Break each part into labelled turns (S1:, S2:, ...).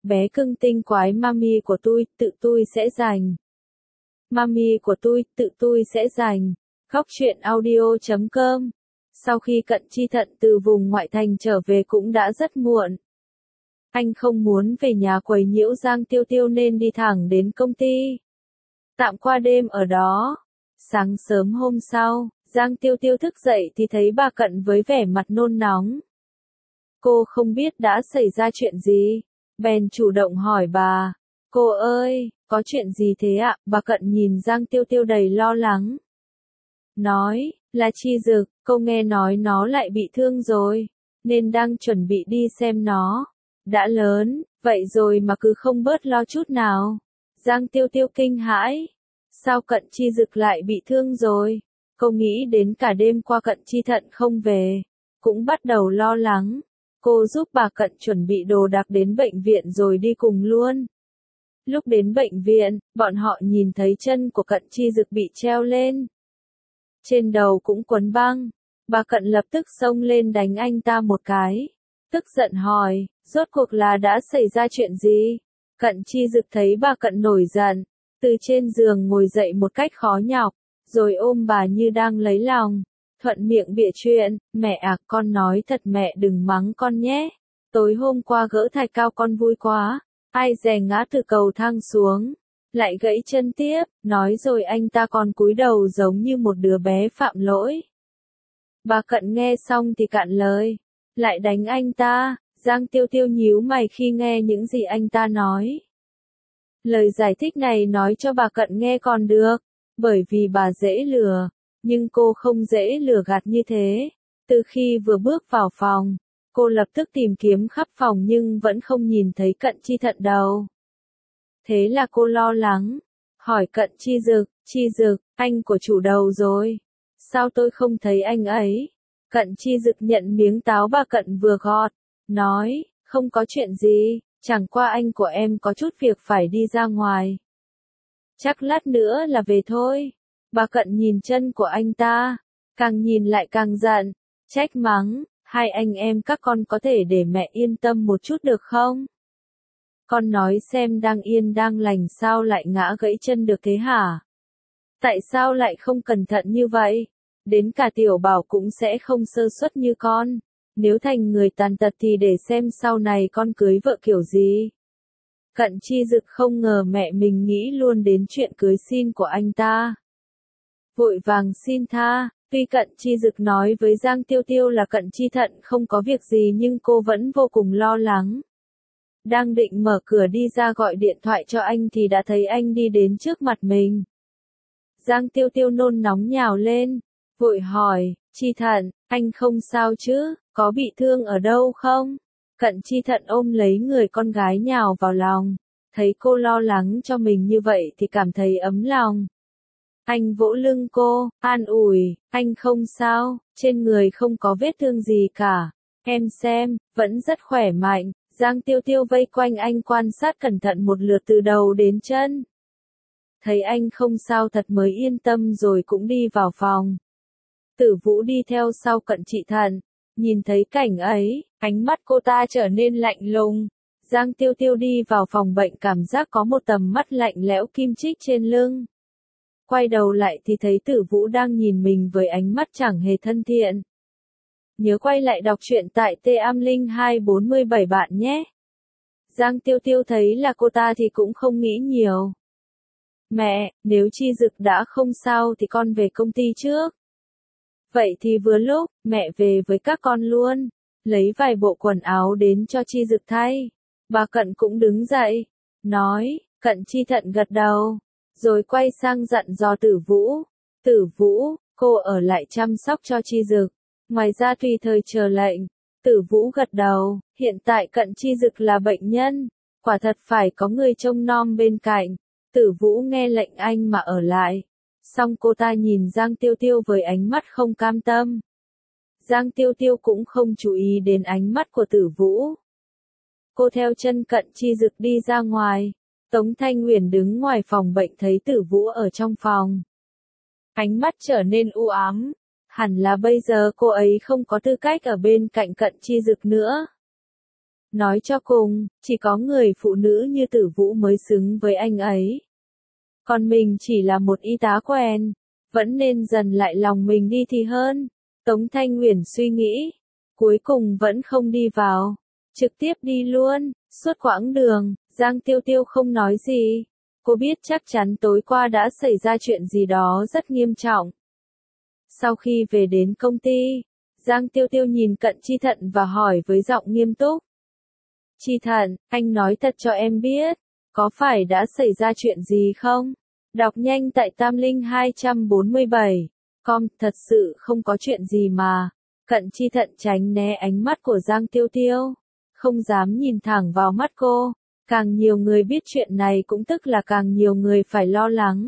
S1: bé cưng tinh quái mami của tự tôi sẽ giành. Mami của tự tôi sẽ giành. Góc truyện audio.com. Sau khi Cận Chi Thận từ vùng ngoại thành trở về cũng đã rất muộn. Anh không muốn về nhà quấy nhiễu Giang Tiêu Tiêu nên đi thẳng đến công ty. Tạm qua đêm ở đó. Sáng sớm hôm sau, Giang Tiêu Tiêu thức dậy thì thấy bà Cận với vẻ mặt nôn nóng. Cô không biết đã xảy ra chuyện gì, bèn chủ động hỏi bà. Cô ơi, có chuyện gì thế ạ? Bà Cận nhìn Giang Tiêu Tiêu đầy lo lắng. Nói, là Chi Dực, cô nghe nói nó lại bị thương rồi, nên đang chuẩn bị đi xem nó. Đã lớn, vậy rồi mà cứ không bớt lo chút nào. Giang Tiêu Tiêu kinh hãi. Sao Cận Chi Dực lại bị thương rồi? Cô nghĩ đến cả đêm qua Cận Chi Thận không về, cũng bắt đầu lo lắng. Cô giúp bà Cận chuẩn bị đồ đạc đến bệnh viện rồi đi cùng luôn. Lúc đến bệnh viện, bọn họ nhìn thấy chân của Cận Chi Dực bị treo lên. Trên đầu cũng quấn băng. Bà Cận lập tức xông lên đánh anh ta một cái. Tức giận hỏi, rốt cuộc là đã xảy ra chuyện gì? Cận Chi Dực thấy bà Cận nổi giận, từ trên giường ngồi dậy một cách khó nhọc, rồi ôm bà như đang lấy lòng. Thuận miệng bịa chuyện, mẹ à, con nói thật mẹ đừng mắng con nhé. Tối hôm qua gỡ thạch cao con vui quá, ai dè ngã từ cầu thang xuống, lại gãy chân tiếp, nói rồi anh ta còn cúi đầu giống như một đứa bé phạm lỗi. Bà Cận nghe xong thì cạn lời, lại đánh anh ta. Giang Tiêu Tiêu nhíu mày khi nghe những gì anh ta nói. Lời giải thích này nói cho bà Cận nghe còn được, bởi vì bà dễ lừa, nhưng cô không dễ lừa gạt như thế. Từ khi vừa bước vào phòng, cô lập tức tìm kiếm khắp phòng nhưng vẫn không nhìn thấy Cận Chi Thận đâu. Thế là cô lo lắng, hỏi Cận Chi Dực, anh của chủ đầu rồi. Sao tôi không thấy anh ấy? Cận Chi Dực nhận miếng táo bà Cận vừa gọt, nói, không có chuyện gì, chẳng qua anh của em có chút việc phải đi ra ngoài. Chắc lát nữa là về thôi. Bà Cận nhìn chân của anh ta, càng nhìn lại càng giận, trách mắng, hai anh em các con có thể để mẹ yên tâm một chút được không? Con nói xem đang yên đang lành sao lại ngã gãy chân được thế hả? Tại sao lại không cẩn thận như vậy? Đến cả Tiểu Bảo cũng sẽ không sơ suất như con. Nếu thành người tàn tật thì để xem sau này con cưới vợ kiểu gì. Cận Chi Dực không ngờ mẹ mình nghĩ luôn đến chuyện cưới xin của anh ta. Vội vàng xin tha, tuy Cận Chi Dực nói với Giang Tiêu Tiêu là Cận Chi Thận không có việc gì nhưng cô vẫn vô cùng lo lắng. Đang định mở cửa đi ra gọi điện thoại cho anh thì đã thấy anh đi đến trước mặt mình. Giang Tiêu Tiêu nôn nóng nhào lên, vội hỏi, Chi Thận, anh không sao chứ, có bị thương ở đâu không? Cận Chi Thận ôm lấy người con gái nhào vào lòng, thấy cô lo lắng cho mình như vậy thì cảm thấy ấm lòng. Anh vỗ lưng cô, an ủi, anh không sao, trên người không có vết thương gì cả. Em xem, vẫn rất khỏe mạnh. Giang Tiêu Tiêu vây quanh anh quan sát cẩn thận một lượt từ đầu đến chân. Thấy anh không sao thật mới yên tâm rồi cũng đi vào phòng. Tử Vũ đi theo sau Cận Chi Thận, nhìn thấy cảnh ấy, ánh mắt cô ta trở nên lạnh lùng. Giang Tiêu Tiêu đi vào phòng bệnh cảm giác có một tầm mắt lạnh lẽo kim chích trên lưng. Quay đầu lại thì thấy Tử Vũ đang nhìn mình với ánh mắt chẳng hề thân thiện. Nhớ quay lại đọc truyện tại T-Am-Linh-247 bạn nhé. Giang Tiêu Tiêu thấy là cô ta thì cũng không nghĩ nhiều. Mẹ, nếu Chi Dực đã không sao thì con về công ty trước. Vậy thì vừa lúc, mẹ về với các con luôn. Lấy vài bộ quần áo đến cho Chi Dực thay. Bà Cận cũng đứng dậy, nói, Cận Chi Thận gật đầu, rồi quay sang dặn dò Tử Vũ. Tử Vũ, cô ở lại chăm sóc cho Chi Dực. Ngoài ra tùy thời chờ lệnh. Tử Vũ gật đầu, hiện tại Cận Chi Dực là bệnh nhân, quả thật phải có người trông nom bên cạnh. Tử Vũ nghe lệnh anh mà ở lại. Xong cô ta nhìn Giang Tiêu Tiêu với ánh mắt không cam tâm. Giang Tiêu Tiêu cũng không chú ý đến ánh mắt của Tử Vũ. Cô theo chân Cận Chi Dực đi ra ngoài. Tống Thanh Huyền đứng ngoài phòng bệnh thấy Tử Vũ ở trong phòng. Ánh mắt trở nên u ám. Hẳn là bây giờ cô ấy không có tư cách ở bên cạnh Cận Chi Dực nữa. Nói cho cùng, chỉ có người phụ nữ như Tử Vũ mới xứng với anh ấy. Còn mình chỉ là một y tá quen, vẫn nên dần lại lòng mình đi thì hơn. Tống Thanh Uyển suy nghĩ, cuối cùng vẫn không đi vào, trực tiếp đi luôn. Suốt quãng đường, Giang Tiêu Tiêu không nói gì. Cô biết chắc chắn tối qua đã xảy ra chuyện gì đó rất nghiêm trọng. Sau khi về đến công ty, Giang Tiêu Tiêu nhìn Cận Chi Thận và hỏi với giọng nghiêm túc. Chi Thận, anh nói thật cho em biết, có phải đã xảy ra chuyện gì không? Đọc nhanh tại Tamlinh247. Thật sự không có chuyện gì mà. Cận Chi Thận tránh né ánh mắt của Giang Tiêu Tiêu, không dám nhìn thẳng vào mắt cô. Càng nhiều người biết chuyện này cũng tức là càng nhiều người phải lo lắng.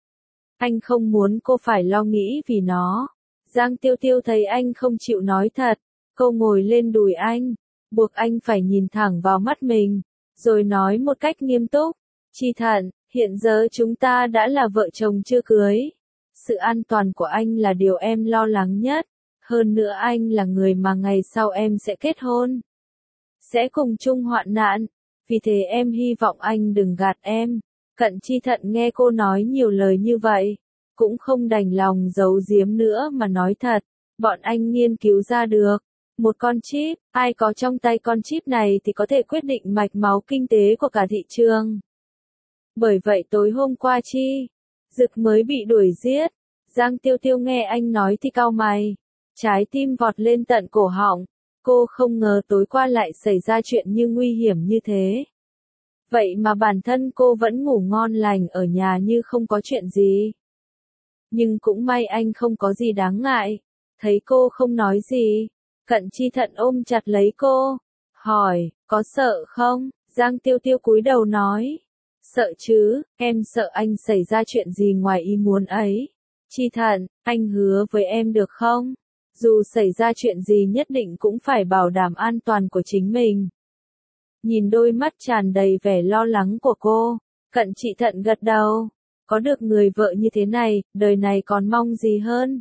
S1: Anh không muốn cô phải lo nghĩ vì nó. Giang Tiêu Tiêu thấy anh không chịu nói thật, cô ngồi lên đùi anh, buộc anh phải nhìn thẳng vào mắt mình, rồi nói một cách nghiêm túc. Chi Thận, hiện giờ chúng ta đã là vợ chồng chưa cưới. Sự an toàn của anh là điều em lo lắng nhất. Hơn nữa anh là người mà ngày sau em sẽ kết hôn, sẽ cùng chung hoạn nạn. Vì thế em hy vọng anh đừng gạt em. Cận Chi Thận nghe cô nói nhiều lời như vậy, cũng không đành lòng giấu giếm nữa mà nói thật. Bọn anh nghiên cứu ra được một con chip, ai có trong tay con chip này thì có thể quyết định mạch máu kinh tế của cả thị trường. Bởi vậy tối hôm qua Chi Dực mới bị đuổi giết. Giang Tiêu Tiêu nghe anh nói thì cau mày, trái tim vọt lên tận cổ họng. Cô không ngờ tối qua lại xảy ra chuyện như nguy hiểm như thế. Vậy mà bản thân cô vẫn ngủ ngon lành ở nhà như không có chuyện gì. Nhưng cũng may anh không có gì đáng ngại. Thấy cô không nói gì, Cận Chi Thận ôm chặt lấy cô, hỏi, có sợ không? Giang Tiêu Tiêu cúi đầu nói, sợ chứ, em sợ anh xảy ra chuyện gì ngoài ý muốn ấy. Chi Thận, anh hứa với em được không? Dù xảy ra chuyện gì nhất định cũng phải bảo đảm an toàn của chính mình. Nhìn đôi mắt tràn đầy vẻ lo lắng của cô, Cận Chi Thận gật đầu. Có được người vợ như thế này, đời này còn mong gì hơn.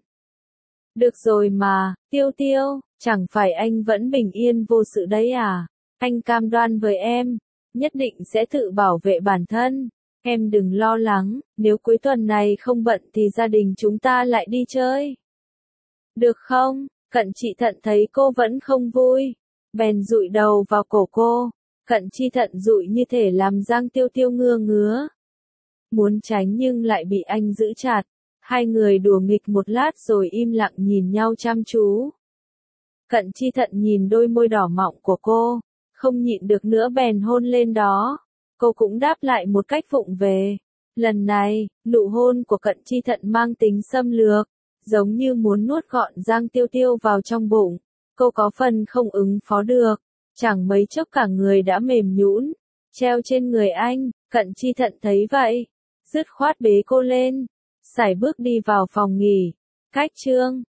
S1: Được rồi mà, Tiêu Tiêu, chẳng phải anh vẫn bình yên vô sự đấy à? Anh cam đoan với em, nhất định sẽ tự bảo vệ bản thân. Em đừng lo lắng, nếu cuối tuần này không bận thì gia đình chúng ta lại đi chơi. Được không? Cận Chi Thận thấy cô vẫn không vui, bèn dụi đầu vào cổ cô. Cận Chi Thận dụi như thể làm Giang Tiêu Tiêu ngứa ngứa. Muốn tránh nhưng lại bị anh giữ chặt. Hai người đùa nghịch một lát rồi im lặng nhìn nhau chăm chú. Cận Chi Thận nhìn đôi môi đỏ mọng của cô, không nhịn được nữa bèn hôn lên đó. Cô cũng đáp lại một cách vụng về. Lần này, nụ hôn của Cận Chi Thận mang tính xâm lược, giống như muốn nuốt gọn Giang Tiêu Tiêu vào trong bụng. Cô có phần không ứng phó được, chẳng mấy chốc cả người đã mềm nhũn, treo trên người anh. Cận Chi Thận thấy vậy, dứt khoát bế cô lên, sải bước đi vào phòng nghỉ. Cách chương